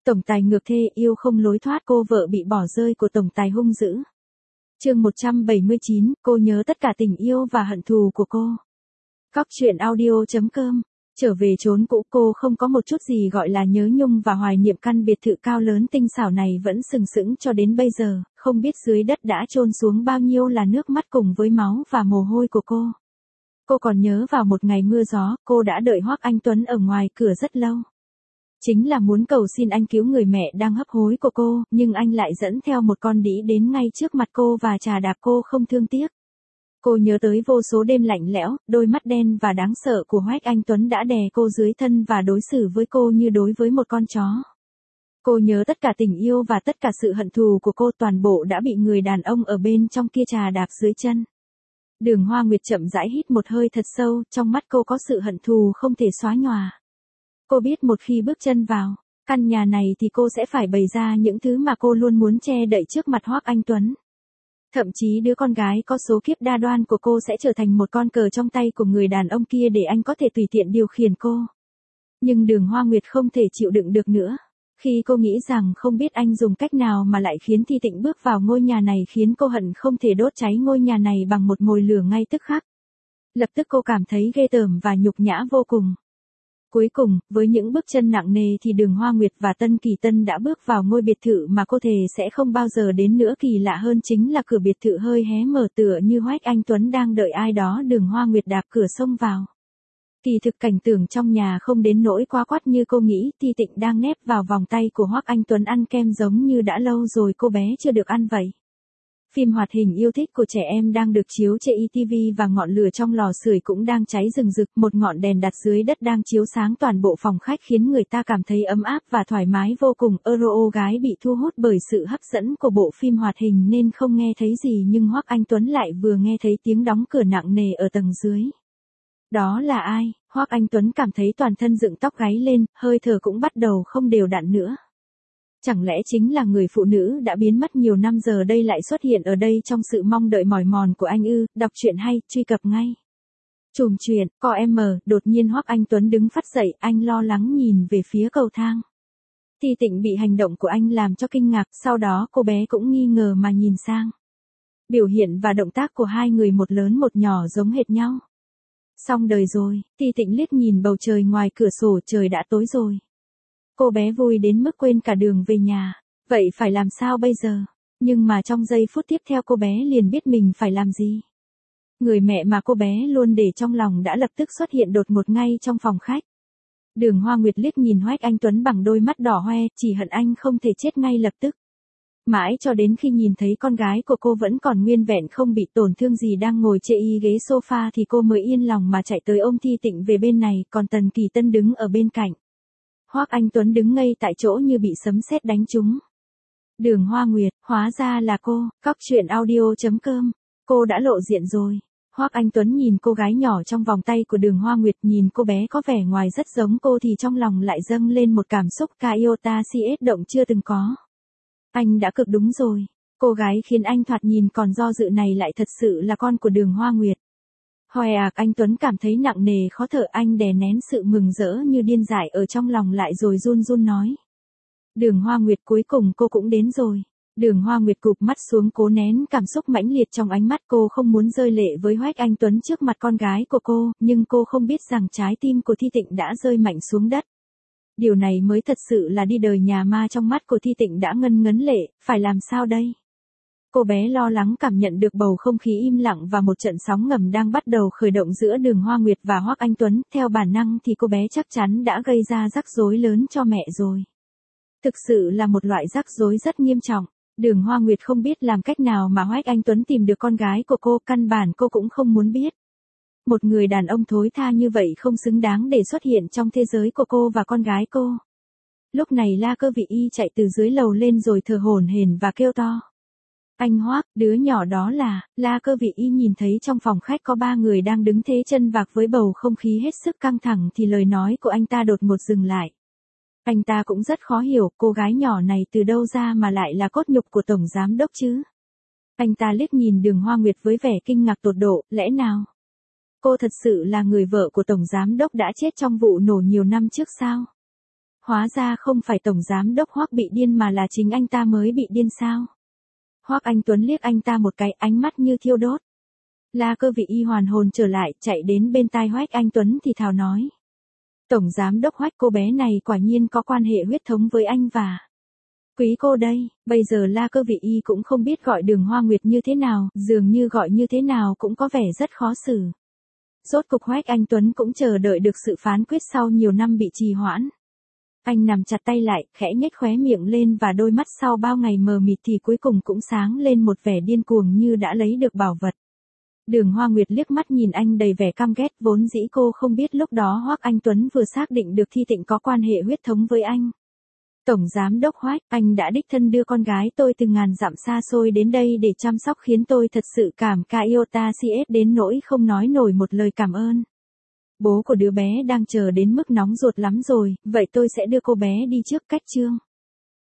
Tổng tài ngược thê yêu không lối thoát, cô vợ bị bỏ rơi của tổng tài hung dữ. Chương 179, cô nhớ tất cả tình yêu và hận thù của cô. Cóc truyện audio.com. Trở về chốn cũ, cô không có một chút gì gọi là nhớ nhung và hoài niệm căn biệt thự cao lớn tinh xảo này vẫn sừng sững cho đến bây giờ, không biết dưới đất đã chôn xuống bao nhiêu là nước mắt cùng với máu và mồ hôi của cô. Cô còn nhớ vào một ngày mưa gió, cô đã đợi Hoắc Anh Tuấn ở ngoài cửa rất lâu. Chính là muốn cầu xin anh cứu người mẹ đang hấp hối của cô, nhưng anh lại dẫn theo một con đĩ đến ngay trước mặt cô và chà đạp cô không thương tiếc. Cô nhớ tới vô số đêm lạnh lẽo, đôi mắt đen và đáng sợ của Hoắc Anh Tuấn đã đè cô dưới thân và đối xử với cô như đối với một con chó. Cô nhớ tất cả tình yêu và tất cả sự hận thù của cô, toàn bộ đã bị người đàn ông ở bên trong kia chà đạp dưới chân. Đường Hoa Nguyệt chậm rãi hít một hơi thật sâu, trong mắt cô có sự hận thù không thể xóa nhòa. Cô biết một khi bước chân vào căn nhà này thì cô sẽ phải bày ra những thứ mà cô luôn muốn che đậy trước mặt Hoắc Anh Tuấn. Thậm chí đứa con gái có số kiếp đa đoan của cô sẽ trở thành một con cờ trong tay của người đàn ông kia để anh có thể tùy tiện điều khiển cô. Nhưng Đường Hoa Nguyệt không thể chịu đựng được nữa. Khi cô nghĩ rằng không biết anh dùng cách nào mà lại khiến Thi Tịnh bước vào ngôi nhà này, khiến cô hận không thể đốt cháy ngôi nhà này bằng một mồi lửa ngay tức khắc. Lập tức cô cảm thấy ghê tởm và nhục nhã vô cùng. Cuối cùng, với những bước chân nặng nề thì Đường Hoa Nguyệt và Tân Kỳ Tân đã bước vào ngôi biệt thự mà cô thề sẽ không bao giờ đến nữa. Kỳ lạ hơn chính là cửa biệt thự hơi hé mở, tựa như Hoắc Anh Tuấn đang đợi ai đó. Đường Hoa Nguyệt đạp cửa xông vào. Kỳ thực cảnh tượng trong nhà không đến nỗi quá quắt như cô nghĩ. Thi Tịnh đang nép vào vòng tay của Hoắc Anh Tuấn ăn kem giống như đã lâu rồi cô bé chưa được ăn vậy. Phim hoạt hình yêu thích của trẻ em đang được chiếu trên ETV và ngọn lửa trong lò sưởi cũng đang cháy rừng rực, một ngọn đèn đặt dưới đất đang chiếu sáng toàn bộ phòng khách khiến người ta cảm thấy ấm áp và thoải mái vô cùng. Euro gái bị thu hút bởi sự hấp dẫn của bộ phim hoạt hình nên không nghe thấy gì, nhưng Hoắc Anh Tuấn lại vừa nghe thấy tiếng đóng cửa nặng nề ở tầng dưới. Đó là ai? Hoắc Anh Tuấn cảm thấy toàn thân dựng tóc gáy lên, hơi thở cũng bắt đầu không đều đặn nữa. Chẳng lẽ chính là người phụ nữ đã biến mất nhiều năm giờ đây lại xuất hiện ở đây trong sự mong đợi mỏi mòn của anh ư? Đọc truyện hay, truy cập ngay. Chùm truyện, co.m. Đột nhiên Hoắc Anh Tuấn đứng phắt dậy, anh lo lắng nhìn về phía cầu thang. Thi Tịnh bị hành động của anh làm cho kinh ngạc, sau đó cô bé cũng nghi ngờ mà nhìn sang. Biểu hiện và động tác của hai người một lớn một nhỏ giống hệt nhau. Xong đời rồi. Thi Tịnh liếc nhìn bầu trời ngoài cửa sổ, trời đã tối rồi. Cô bé vui đến mức quên cả đường về nhà. Vậy phải làm sao bây giờ? Nhưng mà trong giây phút tiếp theo cô bé liền biết mình phải làm gì. Người mẹ mà cô bé luôn để trong lòng đã lập tức xuất hiện đột ngột ngay trong phòng khách. Đường Hoa Nguyệt liếc nhìn Hoắc Anh Tuấn bằng đôi mắt đỏ hoe, chỉ hận anh không thể chết ngay lập tức. Mãi cho đến khi nhìn thấy con gái của cô vẫn còn nguyên vẹn không bị tổn thương gì đang ngồi trên ghế sofa thì cô mới yên lòng mà chạy tới ôm Thi Tịnh về bên này, còn Tần Kỳ Tân đứng ở bên cạnh. Hoắc Anh Tuấn đứng ngây tại chỗ như bị sấm sét đánh trúng. Đường Hoa Nguyệt, hóa ra là cô. Cóc truyện audio.com. Cô đã lộ diện rồi. Hoắc Anh Tuấn nhìn cô gái nhỏ trong vòng tay của Đường Hoa Nguyệt, nhìn cô bé có vẻ ngoài rất giống cô thì trong lòng lại dâng lên một cảm xúc iota cs động chưa từng có. Anh đã cực đúng rồi. Cô gái khiến anh thoạt nhìn còn do dự này lại thật sự là con của Đường Hoa Nguyệt. Hoắc Anh Tuấn cảm thấy nặng nề khó thở, anh đè nén sự mừng rỡ như điên dại ở trong lòng lại rồi run run nói. Đường Hoa Nguyệt, cuối cùng cô cũng đến rồi. Đường Hoa Nguyệt cụp mắt xuống cố nén cảm xúc mãnh liệt trong ánh mắt, cô không muốn rơi lệ với Hoắc Anh Tuấn trước mặt con gái của cô, nhưng cô không biết rằng trái tim của Thi Tịnh đã rơi mạnh xuống đất. Điều này mới thật sự là đi đời nhà ma, trong mắt của Thi Tịnh đã ngân ngấn lệ, phải làm sao đây? Cô bé lo lắng cảm nhận được bầu không khí im lặng và một trận sóng ngầm đang bắt đầu khởi động giữa Đường Hoa Nguyệt và Hoắc Anh Tuấn, theo bản năng thì cô bé chắc chắn đã gây ra rắc rối lớn cho mẹ rồi. Thực sự là một loại rắc rối rất nghiêm trọng. Đường Hoa Nguyệt không biết làm cách nào mà Hoắc Anh Tuấn tìm được con gái của cô, căn bản cô cũng không muốn biết. Một người đàn ông thối tha như vậy không xứng đáng để xuất hiện trong thế giới của cô và con gái cô. Lúc này La Cơ Vị Y chạy từ dưới lầu lên rồi thở hổn hển và kêu to. Anh Hoắc, đứa nhỏ đó là. La Cơ Vị Y nhìn thấy trong phòng khách có 3 người đang đứng thế chân vạc với bầu không khí hết sức căng thẳng thì lời nói của anh ta đột ngột dừng lại. Anh ta cũng rất khó hiểu cô gái nhỏ này từ đâu ra mà lại là cốt nhục của Tổng Giám Đốc chứ. Anh ta liếc nhìn Đường Hoa Nguyệt với vẻ kinh ngạc tột độ, lẽ nào? Cô thật sự là người vợ của Tổng Giám Đốc đã chết trong vụ nổ nhiều năm trước sao? Hóa ra không phải tổng giám đốc Hoắc bị điên mà là chính anh ta mới bị điên sao? Hoắc Anh Tuấn liếc anh ta một cái, ánh mắt như thiêu đốt. La Cơ Vị Y hoàn hồn trở lại, chạy đến bên tai Hoắc Anh Tuấn thì thào nói. Tổng giám đốc Hoắc, cô bé này quả nhiên có quan hệ huyết thống với anh và Quý cô đây. Bây giờ La Cơ Vị Y cũng không biết gọi Đường Hoa Nguyệt như thế nào, dường như gọi như thế nào cũng có vẻ rất khó xử. Rốt cục Hoắc Anh Tuấn cũng chờ đợi được sự phán quyết sau nhiều năm bị trì hoãn. Anh nằm chặt tay lại, khẽ nhếch khóe miệng lên và đôi mắt sau bao ngày mờ mịt thì cuối cùng cũng sáng lên một vẻ điên cuồng như đã lấy được bảo vật. Đường Hoa Nguyệt liếc mắt nhìn anh đầy vẻ căm ghét, vốn dĩ cô không biết lúc đó Hoắc Anh Tuấn vừa xác định được Thi Tịnh có quan hệ huyết thống với anh. Tổng giám đốc Hoắc, anh đã đích thân đưa con gái tôi từ ngàn dặm xa xôi đến đây để chăm sóc khiến tôi thật sự cảm ca iota cs đến nỗi không nói nổi một lời cảm ơn. Bố của đứa bé đang chờ đến mức nóng ruột lắm rồi, vậy tôi sẽ đưa cô bé đi trước cách Trương.